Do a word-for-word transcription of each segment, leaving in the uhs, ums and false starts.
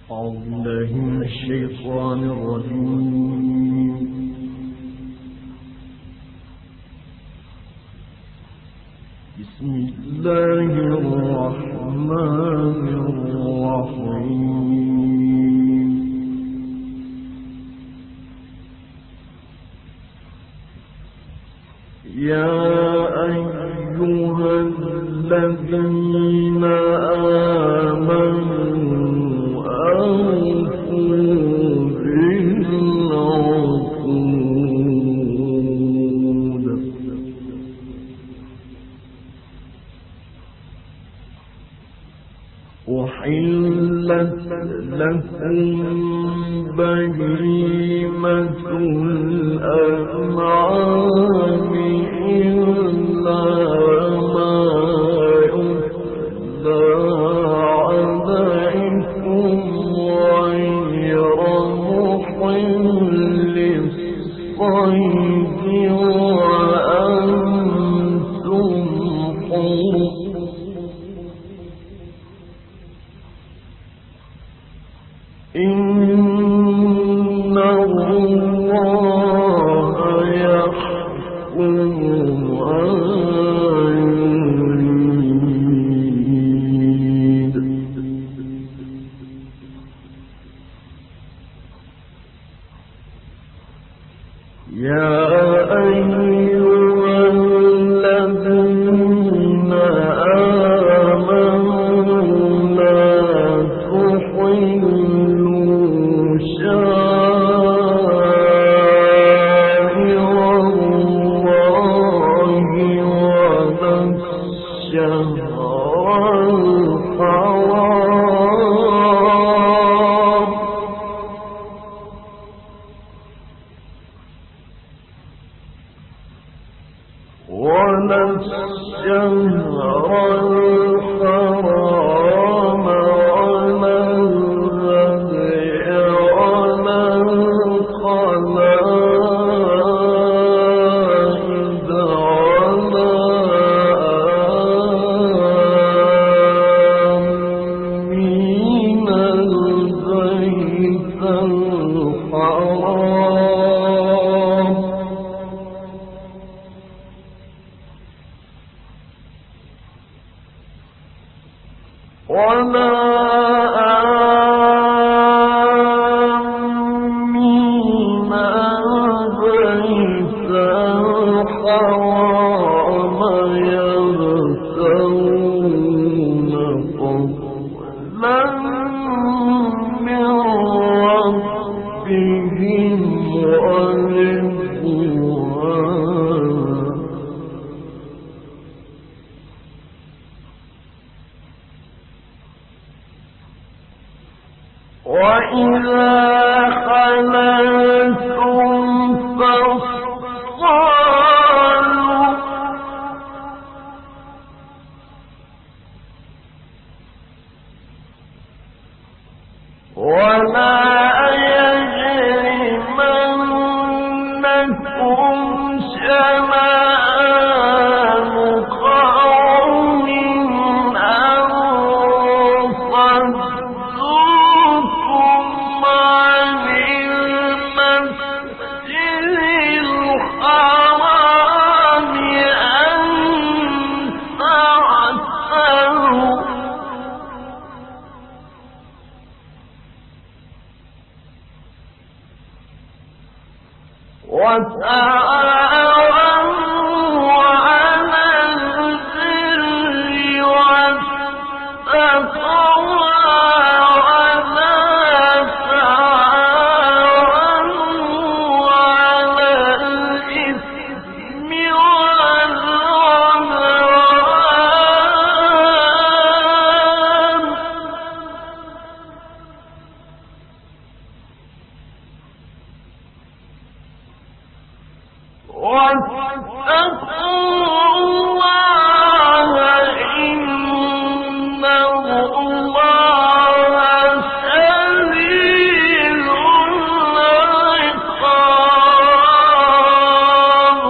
أعوذ بالله من الشيطان الرجيم. بسم الله الرحمن الرحيم. يا أيها الذين آمنوا أحلت لكم بهيمة الأنعام إلا ما يتلى عليكم غير محل الصيد وأنتم حرم. إن الله يحكم ما يريد. يا أيها الذين آمنوا لا تحلوا شعائر الله ولا الشهر الحرام ولا الشهر الحرام ولا الهدي ولا القلائد ولا آمين البيت الحرام ولا آمين البيت الحرام يبتغون فضلا من ربهم ورضوانا. وإذا خللتم فاصطادوا ولا يجرمنكم شنآن قوم أن صدوكم عن المسجد الحرام أن تعتدوا وتعاونوا على البر والتقوى ولا تعاونوا على الإثم والعدوان. واتقوا الله إن الله شديد العقاب.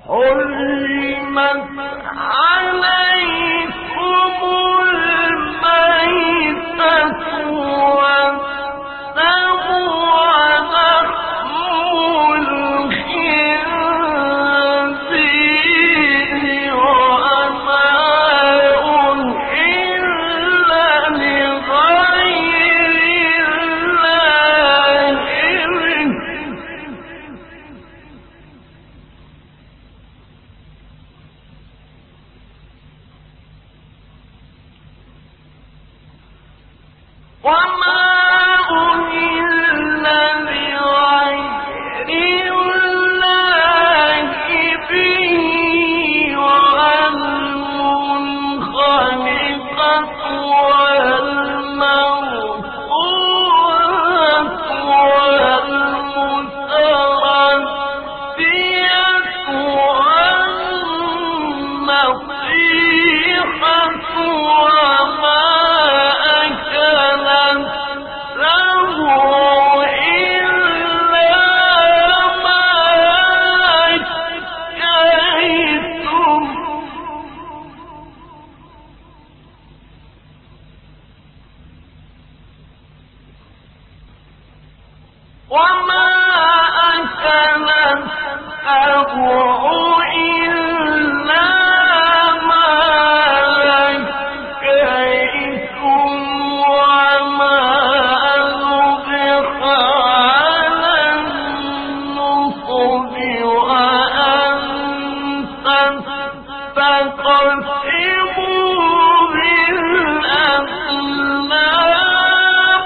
حرمت عليكم الميتة والدم ولحم الخنزير وما أهل لغير الله به وما أهل لغير الله به والمنخنقة والموقوذة والمتردية والنطيحة وما أكل السبع إلا ما أكلتم وما أكل السبع إلا ما ذكيتم وما ذبح على النصب وأن تستقسموا بالأزلام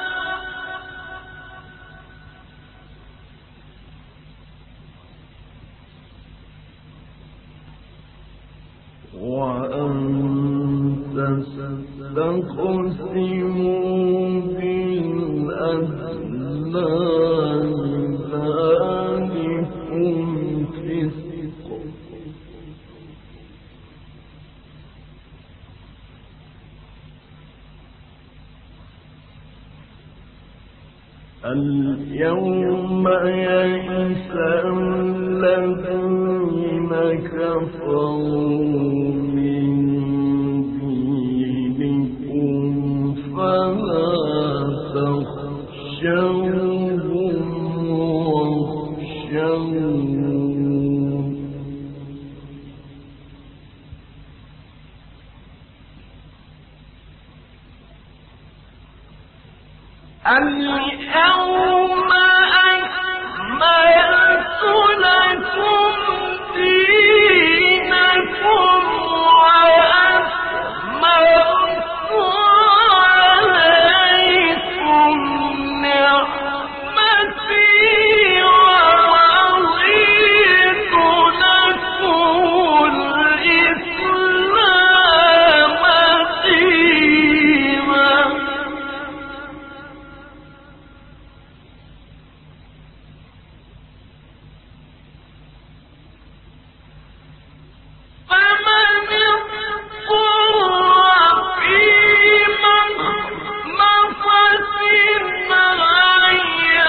وأن تستقسموا بالأزلام ذلكم فسق اليوم يئس الذين كفروا من دينكم فلا تخشوهم واخشون اليوم أكملت لكم دينكم وأتممت عليكم نعمتي ورضيت لكم الإسلام دينا فمن اضطر في مخمصة غير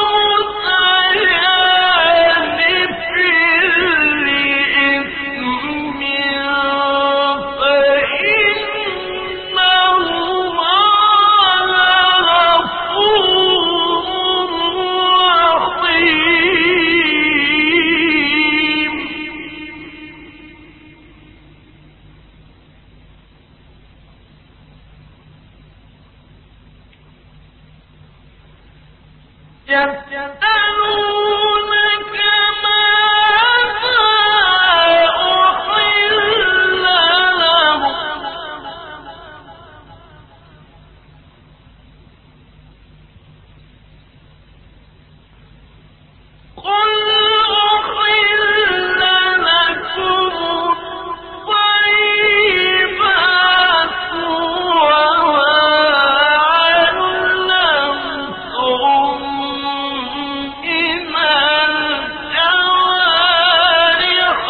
متجانف لإثم فإن الله غفور رحيم يسألونك ماذا أحل لهم قل أحل لكم الطيبات وما علمتم من الجوارح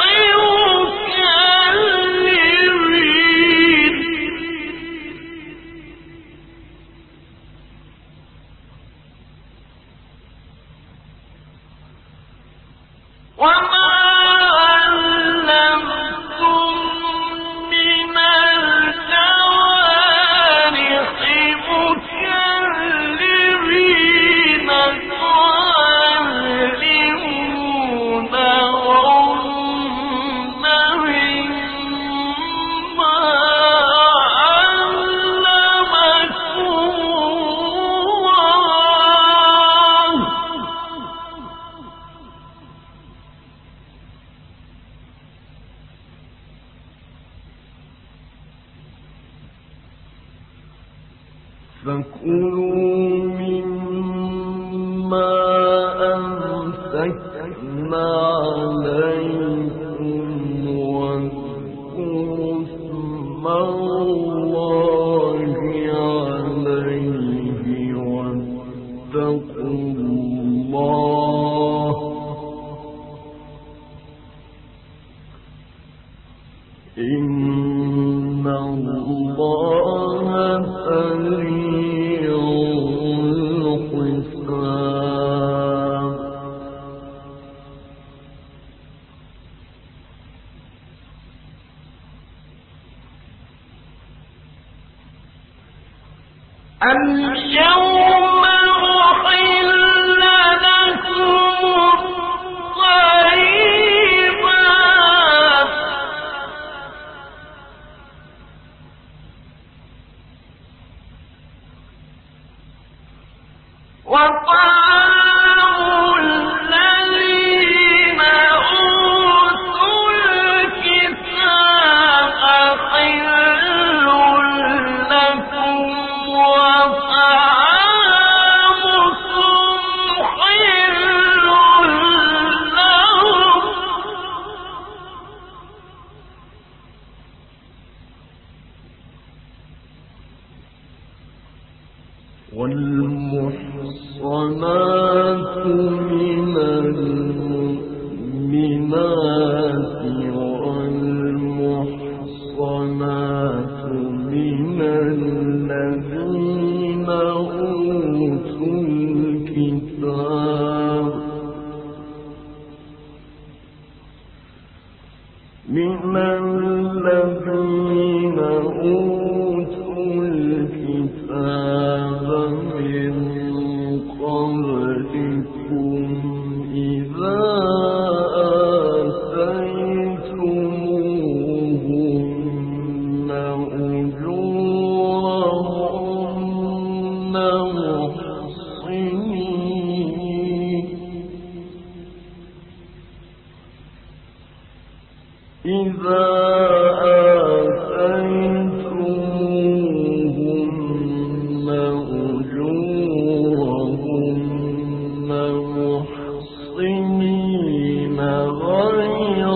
مكلبين وما فكلوا مما أمسكنا عليكم واذكروا اسم الله عليه واتقوا الله إن الله سريع الحساب. اليوم أحل لكم الطيبات وطعام الذين أوتوا الكتاب حل لكم وطعامكم حل لهم والمحصنات من المؤمنات والمحصنات من الذين أوتوا الكتاب من الذين أوتوا الكتاب من قبلكم إذا آتيتموهن أجورهن محصنين إذا آتيتموهن أجورهن محصنين غير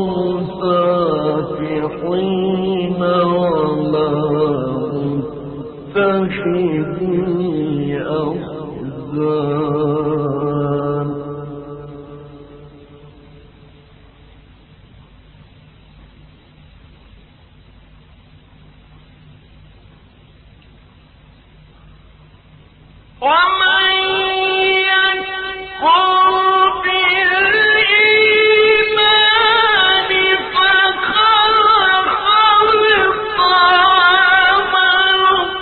مسافحين ولا متخذي أخدان ومن يكفر بالإيمان فقد خلق عمله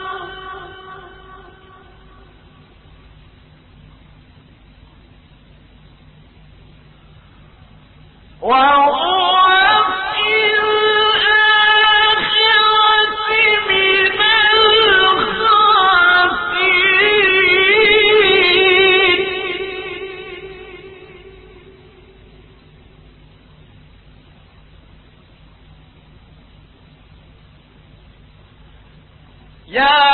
وهو في الآخرة من الخاسرين. يا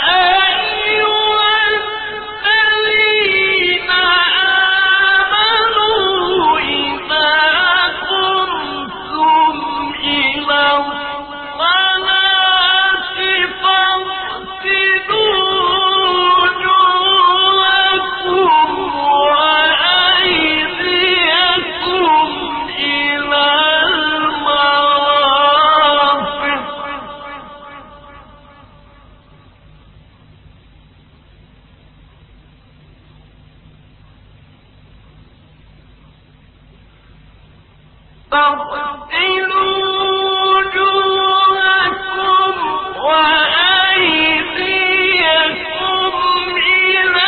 أيها الذين آمنوا إذا قمتم إلى الصلاة فاغسلوا وجوهكم وأيديكم إلى المرافق فاغسلوا وجوهكم وأيديكم إلى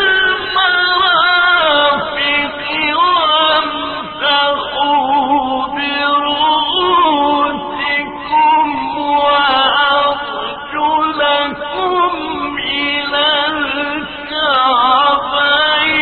المرافق وامسحوا برؤوسكم وأرجلكم إلى الكعبين.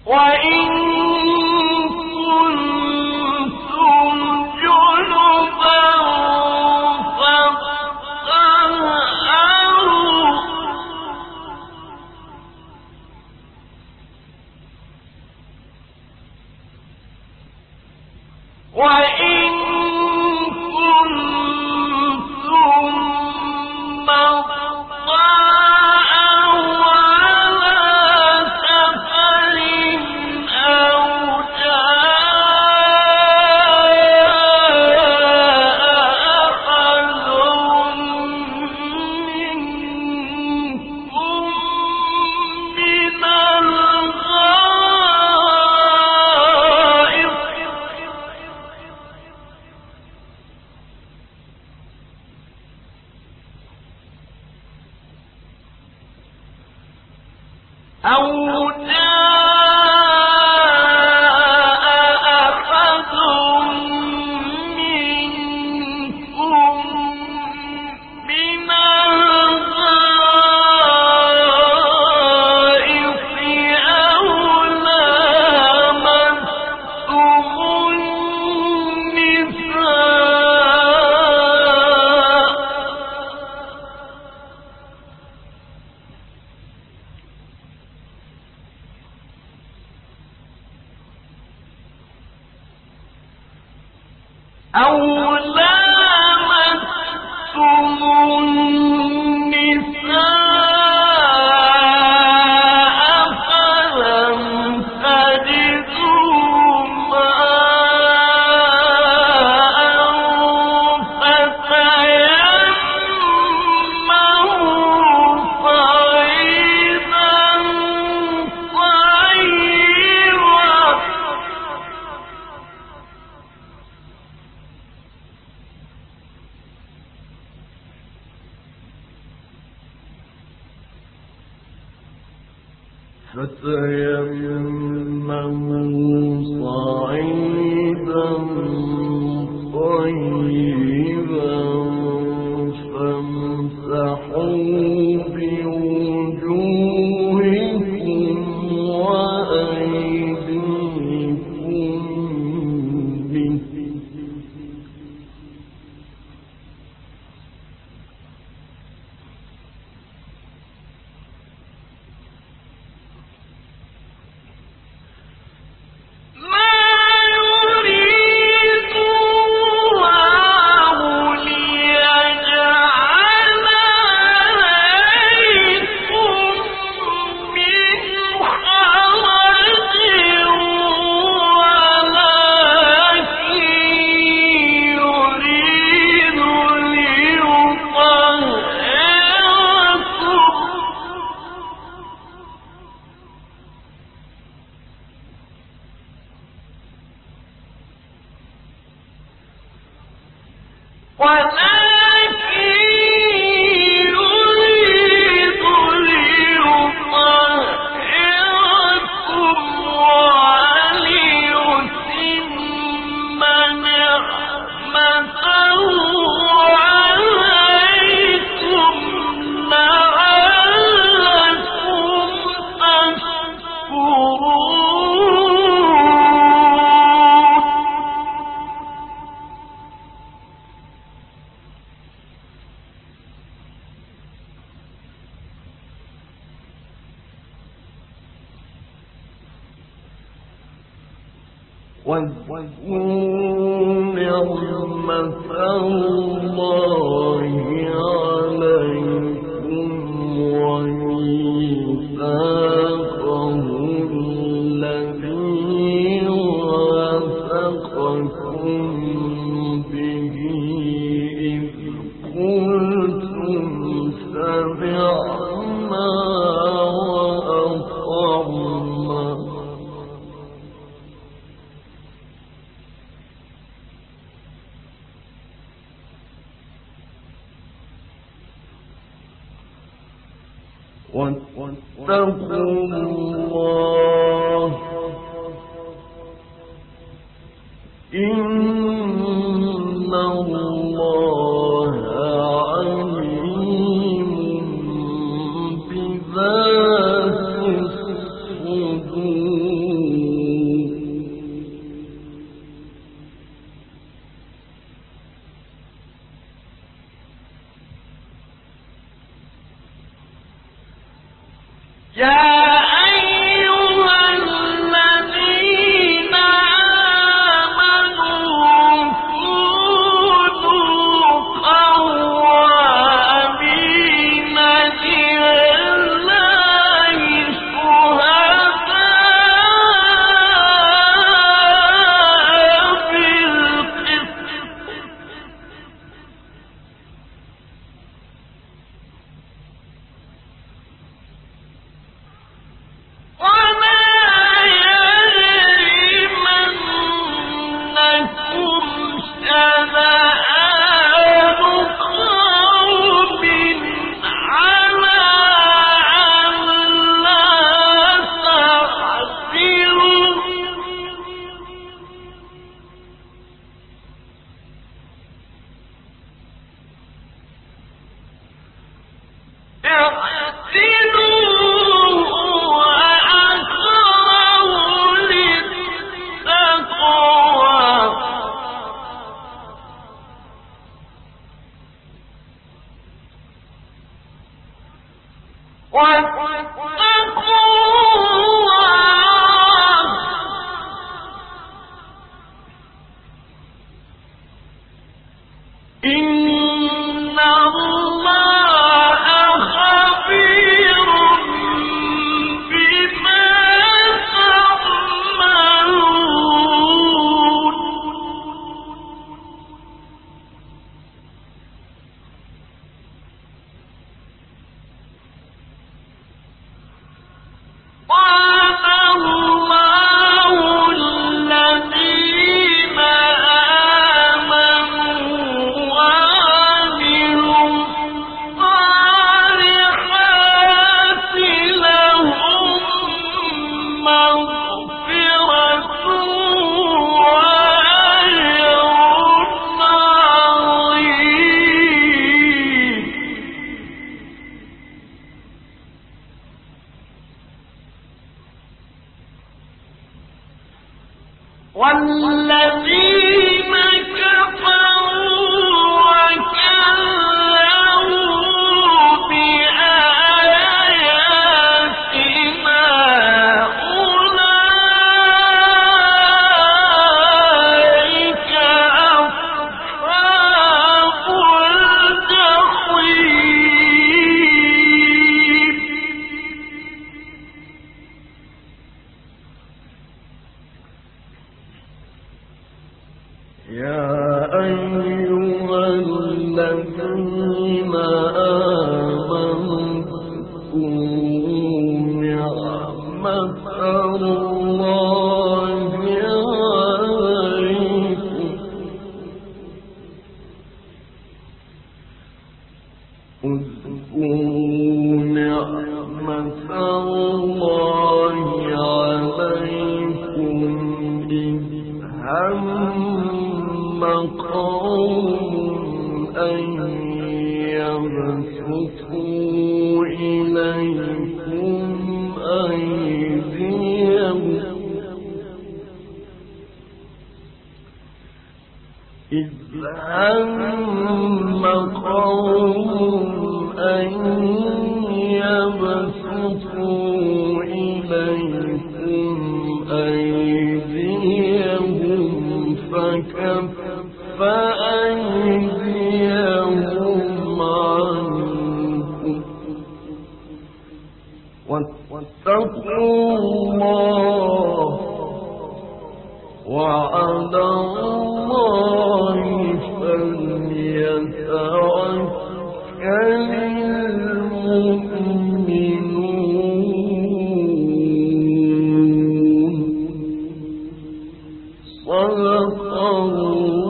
واذكروا نعمة الله عليكم وميثاقه الذي وثقكم به إذ قلتم سمعنا وأطعنا واتقوا الله إن الله عليم بذات الصدور والذين كفروا وكذبوا بآياتنا أولئك أصحاب الجحيم. يا أيها الذين آمنوا اذكروا نعمة الله عليكم اذكروا نعمة الله عليكم إذ هم قوم أن يبسطوا إليكم أيديهم إذ هم قوم أن يبسطوا إليكم أيديهم فكف أيديهم عنكم واتقوا الله وعلى الله فليتوكل المؤمنون. صدق الله.